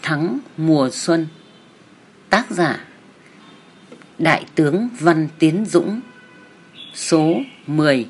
thắng mùa xuân. Tác giả Đại tướng Văn Tiến Dũng. Số 10.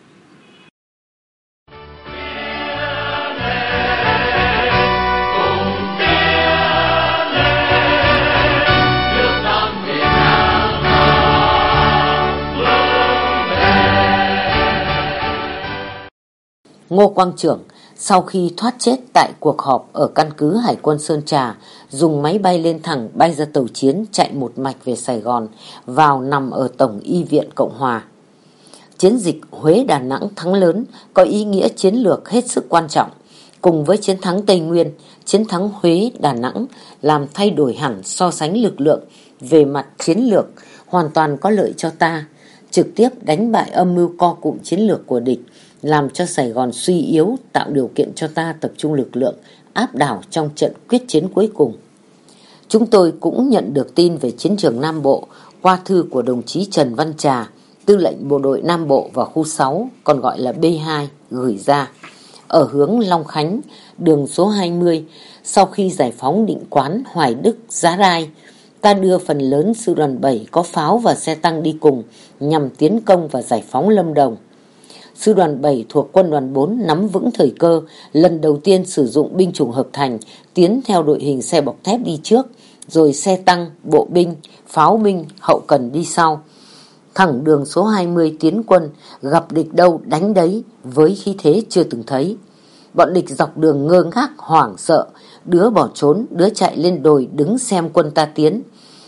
Ngô Quang Trưởng sau khi thoát chết tại cuộc họp ở căn cứ Hải quân Sơn Trà, dùng máy bay lên thẳng bay ra tàu chiến chạy một mạch về Sài Gòn, vào nằm ở Tổng y viện Cộng Hòa. Chiến dịch Huế-Đà Nẵng thắng lớn có ý nghĩa chiến lược hết sức quan trọng. Cùng với chiến thắng Tây Nguyên, chiến thắng Huế-Đà Nẵng làm thay đổi hẳn so sánh lực lượng về mặt chiến lược, hoàn toàn có lợi cho ta, trực tiếp đánh bại âm mưu co cụm chiến lược của địch, làm cho Sài Gòn suy yếu, tạo điều kiện cho ta tập trung lực lượng, áp đảo trong trận quyết chiến cuối cùng. Chúng tôi cũng nhận được tin về chiến trường Nam Bộ qua thư của đồng chí Trần Văn Trà, tư lệnh bộ đội Nam Bộ và khu 6, còn gọi là B2, gửi ra. Ở hướng Long Khánh, đường số 20, sau khi giải phóng Định Quán, Hoài Đức, Giá Rai, ta đưa phần lớn sư đoàn 7 có pháo và xe tăng đi cùng nhằm tiến công và giải phóng Lâm Đồng. Sư đoàn 7 thuộc quân đoàn 4 nắm vững thời cơ, lần đầu tiên sử dụng binh chủng hợp thành, tiến theo đội hình xe bọc thép đi trước, rồi xe tăng, bộ binh, pháo binh, hậu cần đi sau. Thẳng đường số 20 tiến quân, gặp địch đâu đánh đấy với khí thế chưa từng thấy. Bọn địch dọc đường ngơ ngác hoảng sợ, đứa bỏ trốn, đứa chạy lên đồi đứng xem quân ta tiến.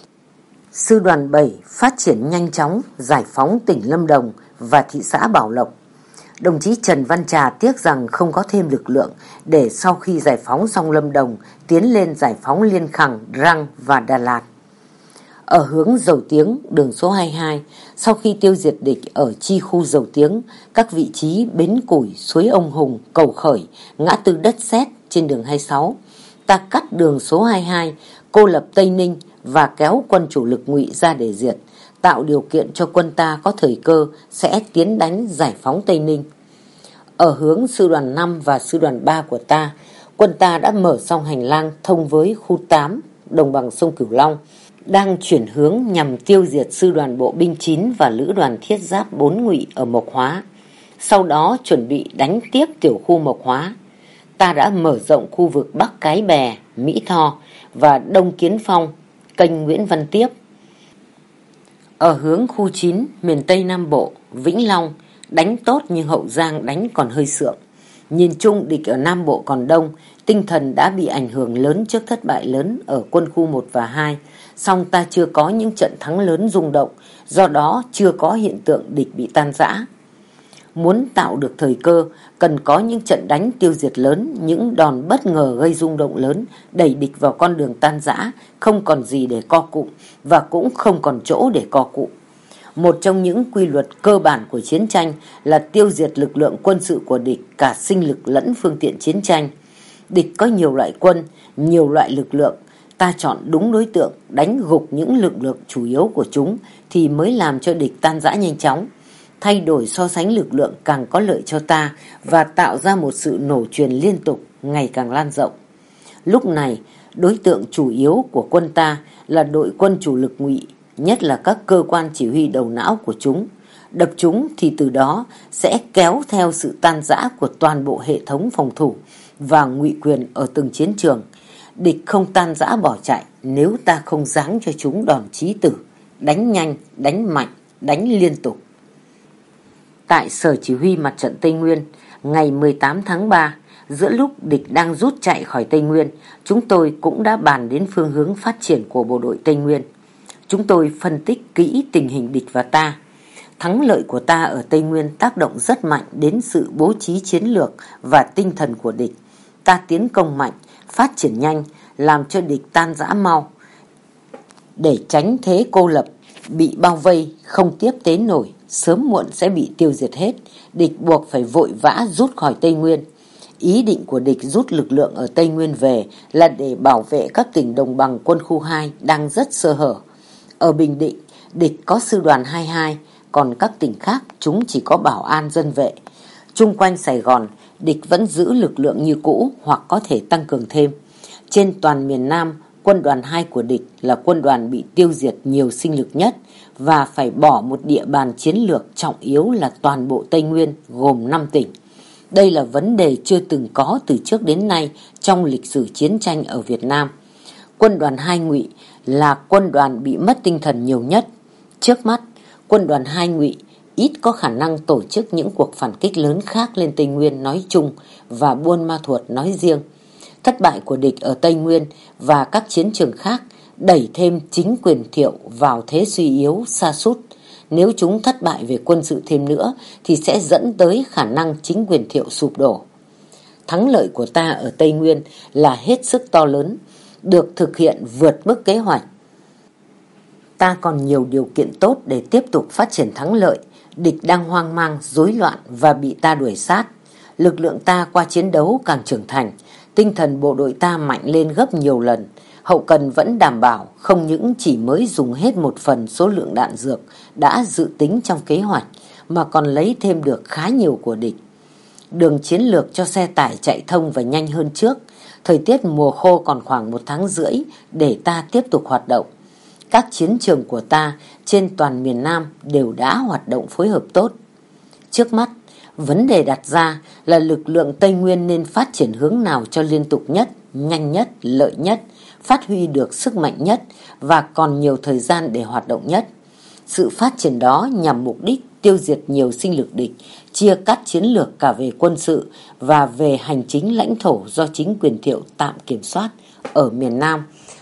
Sư đoàn 7 phát triển nhanh chóng, giải phóng tỉnh Lâm Đồng và thị xã Bảo Lộc. Đồng chí Trần Văn Trà tiếc rằng không có thêm lực lượng để sau khi giải phóng xong Lâm Đồng tiến lên giải phóng Liên Khẳng, Răng và Đà Lạt. Ở hướng Dầu Tiếng, đường số 22, sau khi tiêu diệt địch ở chi khu Dầu Tiếng, các vị trí Bến Củi, Suối Ông Hùng, Cầu Khởi, ngã tư Đất Sét trên đường 26, ta cắt đường số 22, cô lập Tây Ninh và kéo quân chủ lực Ngụy ra để diệt, tạo điều kiện cho quân ta có thời cơ sẽ tiến đánh giải phóng Tây Ninh. Ở hướng sư đoàn 5 và sư đoàn 3 của ta, quân ta đã mở xong hành lang thông với khu 8, đồng bằng sông Cửu Long, đang chuyển hướng nhằm tiêu diệt sư đoàn bộ binh 9 và lữ đoàn thiết giáp 4 Ngụy ở Mộc Hóa. Sau đó chuẩn bị đánh tiếp tiểu khu Mộc Hóa. Ta đã mở rộng khu vực Bắc Cái Bè, Mỹ Tho và Đông Kiến Phong, kênh Nguyễn Văn Tiếp. Ở hướng khu 9, miền Tây Nam Bộ, Vĩnh Long, đánh tốt nhưng Hậu Giang đánh còn hơi sượng. Nhìn chung địch ở Nam Bộ còn đông, tinh thần đã bị ảnh hưởng lớn trước thất bại lớn ở quân khu 1 và 2, song ta chưa có những trận thắng lớn rung động, do đó chưa có hiện tượng địch bị tan rã. Muốn tạo được thời cơ, cần có những trận đánh tiêu diệt lớn, những đòn bất ngờ gây rung động lớn, đẩy địch vào con đường tan rã, không còn gì để co cụm và cũng không còn chỗ để co cụm. Một trong những quy luật cơ bản của chiến tranh là tiêu diệt lực lượng quân sự của địch, cả sinh lực lẫn phương tiện chiến tranh. Địch có nhiều loại quân, nhiều loại lực lượng. Ta chọn đúng đối tượng, đánh gục những lực lượng chủ yếu của chúng thì mới làm cho địch tan rã nhanh chóng. Thay đổi so sánh lực lượng càng có lợi cho ta và tạo ra một sự nổ truyền liên tục, ngày càng lan rộng. Lúc này, đối tượng chủ yếu của quân ta là đội quân chủ lực Ngụy, nhất là các cơ quan chỉ huy đầu não của chúng. Đập chúng thì từ đó sẽ kéo theo sự tan rã của toàn bộ hệ thống phòng thủ và ngụy quyền ở từng chiến trường. Địch không tan rã bỏ chạy nếu ta không giáng cho chúng đòn chí tử, đánh nhanh, đánh mạnh, đánh liên tục. Tại Sở Chỉ huy Mặt trận Tây Nguyên, ngày 18 tháng 3, giữa lúc địch đang rút chạy khỏi Tây Nguyên, chúng tôi cũng đã bàn đến phương hướng phát triển của bộ đội Tây Nguyên. Chúng tôi phân tích kỹ tình hình địch và ta. Thắng lợi của ta ở Tây Nguyên tác động rất mạnh đến sự bố trí chiến lược và tinh thần của địch. Ta tiến công mạnh, phát triển nhanh, làm cho địch tan rã mau. Để tránh thế cô lập, bị bao vây, không tiếp tế nổi, sớm muộn sẽ bị tiêu diệt hết, địch buộc phải vội vã rút khỏi Tây Nguyên. Ý định của địch rút lực lượng ở Tây Nguyên về là để bảo vệ các tỉnh đồng bằng quân khu 2 đang rất sơ hở. Ở Bình Định, địch có sư đoàn 22, còn các tỉnh khác chúng chỉ có bảo an dân vệ. Chung quanh Sài Gòn, địch vẫn giữ lực lượng như cũ hoặc có thể tăng cường thêm. Trên toàn miền Nam, quân đoàn 2 của địch là quân đoàn bị tiêu diệt nhiều sinh lực nhất và phải bỏ một địa bàn chiến lược trọng yếu là toàn bộ Tây Nguyên gồm 5 tỉnh. Đây là vấn đề chưa từng có từ trước đến nay trong lịch sử chiến tranh ở Việt Nam. Quân đoàn 2 Ngụy là quân đoàn bị mất tinh thần nhiều nhất. Trước mắt, quân đoàn 2 Ngụy ít có khả năng tổ chức những cuộc phản kích lớn khác lên Tây Nguyên nói chung và Buôn Ma Thuột nói riêng. Thất bại của địch ở Tây Nguyên và các chiến trường khác đẩy thêm chính quyền Thiệu vào thế suy yếu sa sút. Nếu chúng thất bại về quân sự thêm nữa thì sẽ dẫn tới khả năng chính quyền Thiệu sụp đổ. Thắng lợi của ta ở Tây Nguyên là hết sức to lớn, được thực hiện vượt mức kế hoạch. Ta còn nhiều điều kiện tốt để tiếp tục phát triển thắng lợi. Địch đang hoang mang, rối loạn và bị ta đuổi sát. Lực lượng ta qua chiến đấu càng trưởng thành, tinh thần bộ đội ta mạnh lên gấp nhiều lần. Hậu cần vẫn đảm bảo, không những chỉ mới dùng hết một phần số lượng đạn dược đã dự tính trong kế hoạch, mà còn lấy thêm được khá nhiều của địch. Đường chiến lược cho xe tải chạy thông và nhanh hơn trước. Thời tiết mùa khô còn khoảng 1 tháng rưỡi để ta tiếp tục hoạt động. Các chiến trường của ta trên toàn miền Nam đều đã hoạt động phối hợp tốt. Trước mắt, vấn đề đặt ra là lực lượng Tây Nguyên nên phát triển hướng nào cho liên tục nhất, nhanh nhất, lợi nhất, phát huy được sức mạnh nhất và còn nhiều thời gian để hoạt động nhất. Sự phát triển đó nhằm mục đích tiêu diệt nhiều sinh lực địch, chia cắt chiến lược cả về quân sự và về hành chính lãnh thổ do chính quyền Thiệu tạm kiểm soát ở miền Nam,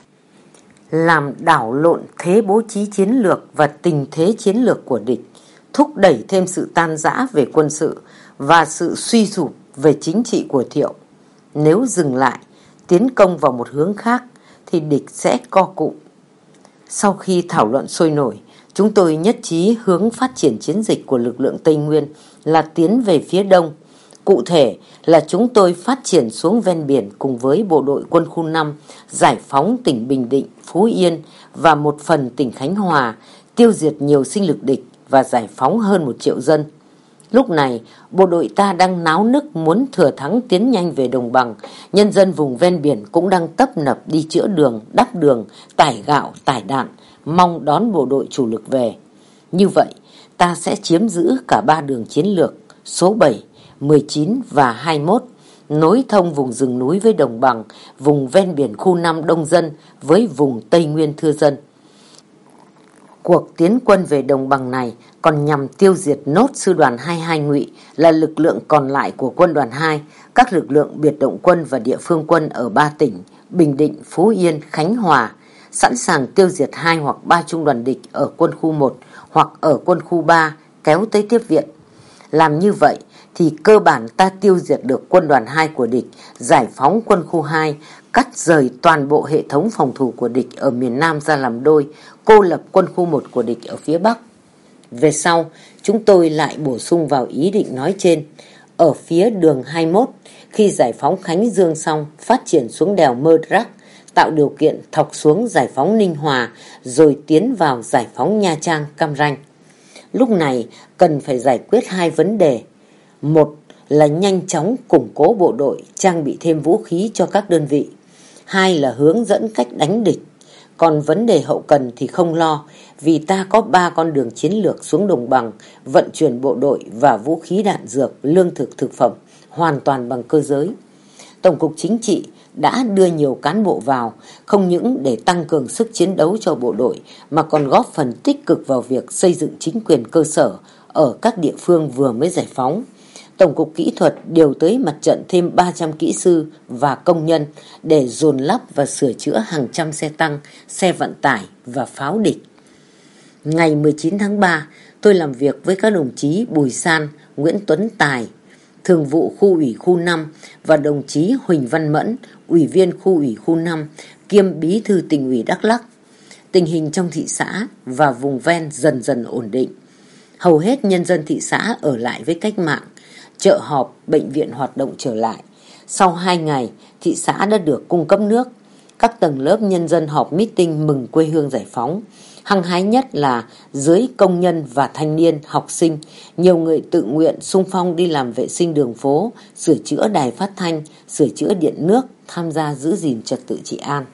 làm đảo lộn thế bố trí chiến lược và tình thế chiến lược của địch, thúc đẩy thêm sự tan rã về quân sự và sự suy sụp về chính trị của Thiệu. Nếu dừng lại, tiến công vào một hướng khác thì địch sẽ co cụm. Sau khi thảo luận sôi nổi, chúng tôi nhất trí hướng phát triển chiến dịch của lực lượng Tây Nguyên là tiến về phía đông. Cụ thể là chúng tôi phát triển xuống ven biển cùng với bộ đội quân khu 5, giải phóng tỉnh Bình Định, Phú Yên và một phần tỉnh Khánh Hòa, tiêu diệt nhiều sinh lực địch và giải phóng hơn 1 triệu dân. Lúc này, bộ đội ta đang náo nức muốn thừa thắng tiến nhanh về đồng bằng. Nhân dân vùng ven biển cũng đang tấp nập đi chữa đường, đắp đường, tải gạo, tải đạn, mong đón bộ đội chủ lực về. Như vậy, ta sẽ chiếm giữ cả 3 đường chiến lược số 7, 19 và 21, nối thông vùng rừng núi với đồng bằng, vùng ven biển khu 5 đông dân với vùng Tây Nguyên thưa dân. Cuộc tiến quân về đồng bằng này còn nhằm tiêu diệt nốt sư đoàn 22 Ngụy là lực lượng còn lại của quân đoàn 2, các lực lượng biệt động quân và địa phương quân ở 3 tỉnh Bình Định, Phú Yên, Khánh Hòa, sẵn sàng tiêu diệt 2 hoặc 3 trung đoàn địch ở quân khu 1 hoặc ở quân khu 3 kéo tới tiếp viện. Làm như vậy thì cơ bản ta tiêu diệt được quân đoàn 2 của địch, giải phóng quân khu 2, cắt rời toàn bộ hệ thống phòng thủ của địch ở miền Nam ra làm đôi, cô lập quân khu 1 của địch ở phía Bắc. Về sau, chúng tôi lại bổ sung vào ý định nói trên. Ở phía đường 21, khi giải phóng Khánh Dương xong, phát triển xuống đèo Mơ Rắc, tạo điều kiện thọc xuống giải phóng Ninh Hòa, rồi tiến vào giải phóng Nha Trang, Cam Ranh. Lúc này cần phải giải quyết 2 vấn đề. Một là nhanh chóng củng cố bộ đội, trang bị thêm vũ khí cho các đơn vị. 2 là hướng dẫn cách đánh địch. Còn vấn đề hậu cần thì không lo, vì ta có 3 con đường chiến lược xuống đồng bằng, vận chuyển bộ đội và vũ khí đạn dược, lương thực thực phẩm, hoàn toàn bằng cơ giới. Tổng cục Chính trị đã đưa nhiều cán bộ vào, không những để tăng cường sức chiến đấu cho bộ đội, mà còn góp phần tích cực vào việc xây dựng chính quyền cơ sở ở các địa phương vừa mới giải phóng. Tổng cục Kỹ thuật điều tới mặt trận thêm 300 kỹ sư và công nhân để dồn lắp và sửa chữa hàng trăm xe tăng, xe vận tải và pháo địch. Ngày 19 tháng 3, tôi làm việc với các đồng chí Bùi San, Nguyễn Tuấn Tài, Thường vụ khu ủy khu 5 và đồng chí Huỳnh Văn Mẫn, Ủy viên khu ủy khu 5, kiêm Bí thư Tỉnh ủy Đắk Lắk. Tình hình trong thị xã và vùng ven dần dần ổn định. Hầu hết nhân dân thị xã ở lại với cách mạng, chợ họp, bệnh viện hoạt động trở lại. Sau 2 ngày, thị xã đã được cung cấp nước. Các tầng lớp nhân dân họp meeting mừng quê hương giải phóng. Hăng hái nhất là giới công nhân và thanh niên, học sinh, nhiều người tự nguyện xung phong đi làm vệ sinh đường phố, sửa chữa đài phát thanh, sửa chữa điện nước, tham gia giữ gìn trật tự trị an.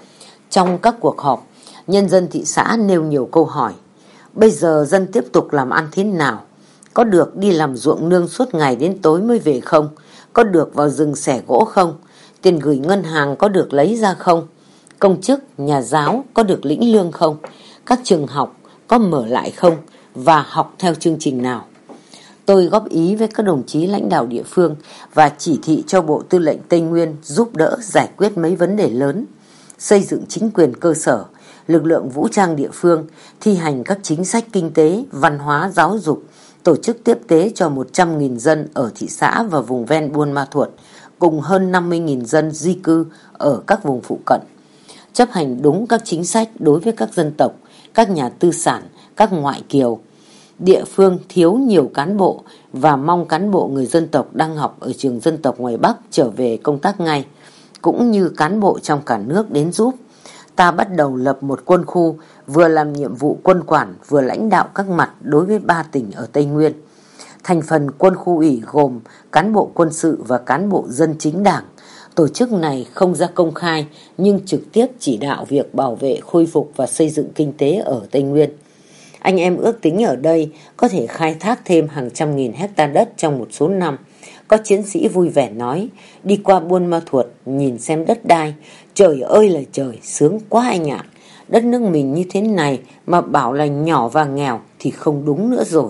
Trong các cuộc họp, nhân dân thị xã nêu nhiều câu hỏi. Bây giờ dân tiếp tục làm ăn thế nào? Có được đi làm ruộng nương suốt ngày đến tối mới về không? Có được vào rừng xẻ gỗ không? Tiền gửi ngân hàng có được lấy ra không? Công chức, nhà giáo có được lĩnh lương không? Các trường học có mở lại không? Và học theo chương trình nào? Tôi góp ý với các đồng chí lãnh đạo địa phương và chỉ thị cho Bộ Tư lệnh Tây Nguyên giúp đỡ giải quyết mấy vấn đề lớn, xây dựng chính quyền cơ sở, lực lượng vũ trang địa phương, thi hành các chính sách kinh tế, văn hóa, giáo dục, tổ chức tiếp tế cho 100.000 dân ở thị xã và vùng ven Buôn Ma Thuột, cùng hơn 50.000 dân di cư ở các vùng phụ cận. Chấp hành đúng các chính sách đối với các dân tộc, các nhà tư sản, các ngoại kiều. Địa phương thiếu nhiều cán bộ và mong cán bộ người dân tộc đang học ở trường dân tộc ngoài Bắc trở về công tác ngay, cũng như cán bộ trong cả nước đến giúp. Ta bắt đầu lập một quân khu, vừa làm nhiệm vụ quân quản, vừa lãnh đạo các mặt đối với 3 tỉnh ở Tây Nguyên. Thành phần quân khu ủy gồm cán bộ quân sự và cán bộ dân chính đảng. Tổ chức này không ra công khai nhưng trực tiếp chỉ đạo việc bảo vệ, khôi phục và xây dựng kinh tế ở Tây Nguyên. Anh em ước tính ở đây có thể khai thác thêm hàng trăm nghìn hecta đất trong một số năm. Có chiến sĩ vui vẻ nói, đi qua Buôn Ma Thuột nhìn xem đất đai, trời ơi là trời, sướng quá anh ạ. Đất nước mình như thế này mà bảo là nhỏ và nghèo thì không đúng nữa rồi.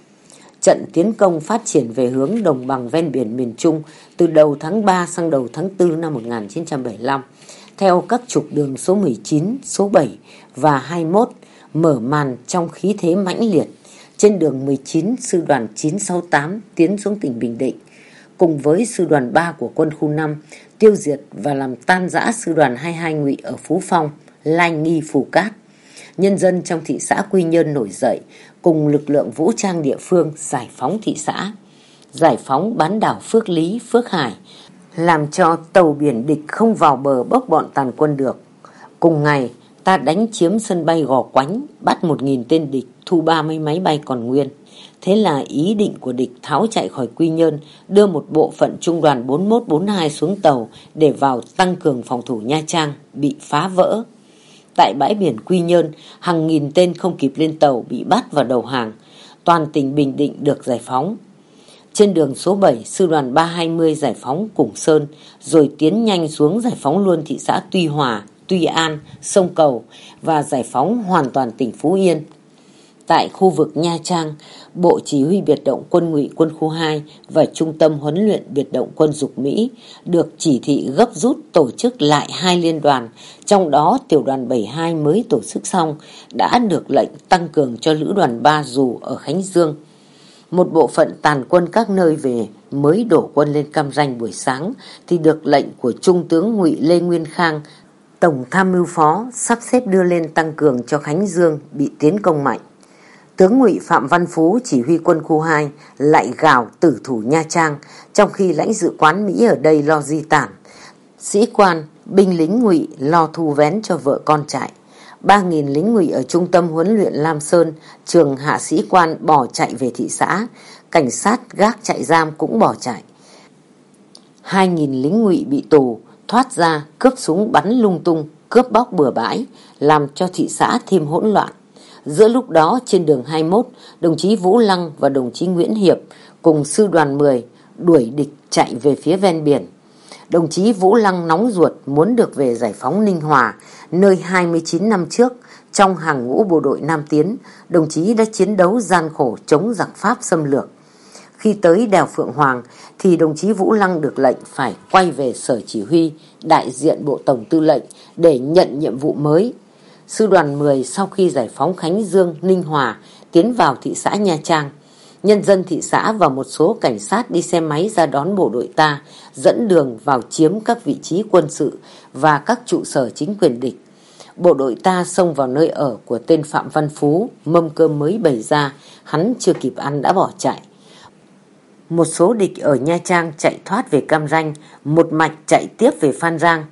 Trận tiến công phát triển về hướng đồng bằng ven biển miền Trung từ đầu tháng 3 sang đầu tháng 4 năm 1975, theo các trục đường số 19, số 7 và 21, mở màn trong khí thế mãnh liệt. Trên đường 19, sư đoàn 968 tiến xuống tỉnh Bình Định, cùng với sư đoàn 3 của quân khu 5 tiêu diệt và làm tan rã sư đoàn 22 Ngụy ở Phú Phong, Lai Nghi, Phù Cát. Nhân dân trong thị xã Quy Nhơn nổi dậy, cùng lực lượng vũ trang địa phương giải phóng thị xã, giải phóng bán đảo Phước Lý, Phước Hải, làm cho tàu biển địch không vào bờ bốc bọn tàn quân được. Cùng ngày, ta đánh chiếm sân bay Gò Quánh, bắt 1.000 tên địch, thu 30 máy bay còn nguyên. Thế là ý định của địch tháo chạy khỏi Quy Nhơn, đưa một bộ phận trung đoàn 41-42 xuống tàu để vào tăng cường phòng thủ Nha Trang, bị phá vỡ. Tại bãi biển Quy Nhơn, hàng nghìn tên không kịp lên tàu bị bắt và đầu hàng. Toàn tỉnh Bình Định được giải phóng. Trên đường số 7, sư đoàn 320 giải phóng Củng Sơn, rồi tiến nhanh xuống giải phóng luôn thị xã Tuy Hòa, Tuy An, Sông Cầu và giải phóng hoàn toàn tỉnh Phú Yên. Tại khu vực Nha Trang, Bộ Chỉ huy Biệt động Quân Ngụy Quân khu 2 và Trung tâm Huấn luyện Biệt động Quân Dục Mỹ được chỉ thị gấp rút tổ chức lại 2 liên đoàn, trong đó tiểu đoàn 72 mới tổ chức xong đã được lệnh tăng cường cho lữ đoàn 3 dù ở Khánh Dương. Một bộ phận tàn quân các nơi về mới đổ quân lên Cam Ranh buổi sáng thì được lệnh của Trung tướng Ngụy Lê Nguyên Khang, Tổng tham mưu phó, sắp xếp đưa lên tăng cường cho Khánh Dương bị tiến công mạnh. Tướng Ngụy Phạm Văn Phú chỉ huy quân khu 2 lại gào tử thủ Nha Trang, trong khi lãnh sự quán Mỹ ở đây lo di tản. Sĩ quan, binh lính Ngụy lo thu vén cho vợ con chạy. 3.000 lính Ngụy ở trung tâm huấn luyện Lam Sơn, trường hạ sĩ quan bỏ chạy về thị xã, cảnh sát gác trại giam cũng bỏ chạy. 2.000 lính Ngụy bị tù, thoát ra cướp súng bắn lung tung, cướp bóc bừa bãi, làm cho thị xã thêm hỗn loạn. Giữa lúc đó trên đường 21, đồng chí Vũ Lăng và đồng chí Nguyễn Hiệp cùng sư đoàn 10 đuổi địch chạy về phía ven biển. Đồng chí Vũ Lăng nóng ruột muốn được về giải phóng Ninh Hòa, nơi 29 năm trước trong hàng ngũ bộ đội Nam Tiến, đồng chí đã chiến đấu gian khổ chống giặc Pháp xâm lược. Khi tới đèo Phượng Hoàng thì đồng chí Vũ Lăng được lệnh phải quay về sở chỉ huy, đại diện Bộ Tổng Tư lệnh để nhận nhiệm vụ mới. Sư đoàn 10 sau khi giải phóng Khánh Dương, Ninh Hòa tiến vào thị xã Nha Trang. Nhân dân thị xã và một số cảnh sát đi xe máy ra đón bộ đội ta, dẫn đường vào chiếm các vị trí quân sự và các trụ sở chính quyền địch. Bộ đội ta xông vào nơi ở của tên Phạm Văn Phú, mâm cơm mới bày ra, hắn chưa kịp ăn đã bỏ chạy. Một số địch ở Nha Trang chạy thoát về Cam Ranh, một mạch chạy tiếp về Phan Rang.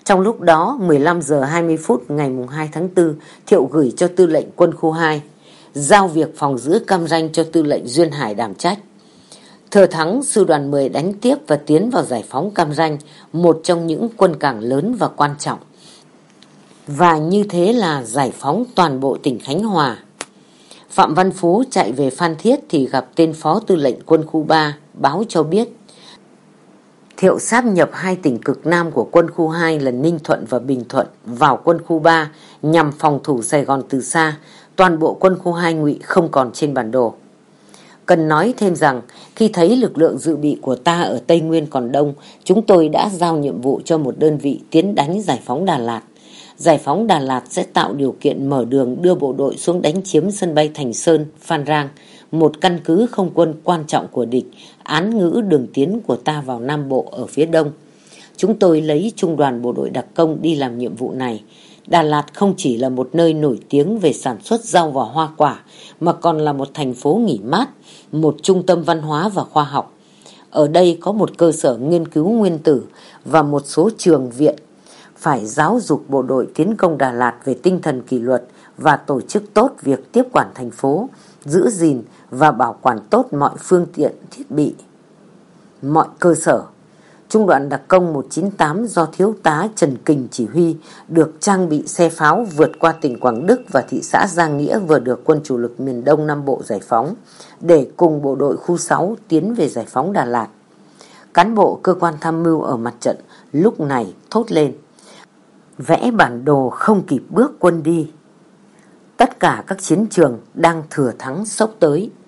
Trong lúc đó, 15 giờ 20 phút ngày 2 tháng 4, Thiệu gửi cho tư lệnh quân khu 2, giao việc phòng giữ Cam Ranh cho tư lệnh Duyên Hải đảm trách. Thừa thắng, sư đoàn 10 đánh tiếp và tiến vào giải phóng Cam Ranh, một trong những quân cảng lớn và quan trọng. Và như thế là giải phóng toàn bộ tỉnh Khánh Hòa. Phạm Văn Phú chạy về Phan Thiết thì gặp tên phó tư lệnh quân khu 3, báo cho biết Thiệu sáp nhập hai tỉnh cực Nam của quân khu 2 là Ninh Thuận và Bình Thuận vào quân khu 3 nhằm phòng thủ Sài Gòn từ xa. Toàn bộ quân khu 2 ngụy không còn trên bản đồ. Cần nói thêm rằng, khi thấy lực lượng dự bị của ta ở Tây Nguyên còn đông, chúng tôi đã giao nhiệm vụ cho một đơn vị tiến đánh giải phóng Đà Lạt. Giải phóng Đà Lạt sẽ tạo điều kiện mở đường đưa bộ đội xuống đánh chiếm sân bay Thành Sơn, Phan Rang, một căn cứ không quân quan trọng của địch, án ngữ đường tiến của ta vào Nam Bộ ở phía đông. Chúng tôi lấy trung đoàn bộ đội đặc công đi làm nhiệm vụ này. Đà Lạt không chỉ là một nơi nổi tiếng về sản xuất rau và hoa quả, mà còn là một thành phố nghỉ mát, một trung tâm văn hóa và khoa học. Ở đây có một cơ sở nghiên cứu nguyên tử và một số trường viện. Phải giáo dục bộ đội tiến công Đà Lạt về tinh thần kỷ luật và tổ chức tốt việc tiếp quản thành phố, giữ gìn và bảo quản tốt mọi phương tiện thiết bị, mọi cơ sở. Trung đoàn đặc công 198 do thiếu tá Trần Kình chỉ huy được trang bị xe pháo vượt qua tỉnh Quảng Đức và thị xã Giang Nghĩa vừa được quân chủ lực miền Đông Nam Bộ giải phóng để cùng bộ đội khu 6 tiến về giải phóng Đà Lạt. Cán bộ cơ quan tham mưu ở mặt trận lúc này thốt lên: vẽ bản đồ không kịp bước quân đi. Tất cả các chiến trường đang thừa thắng xốc tới.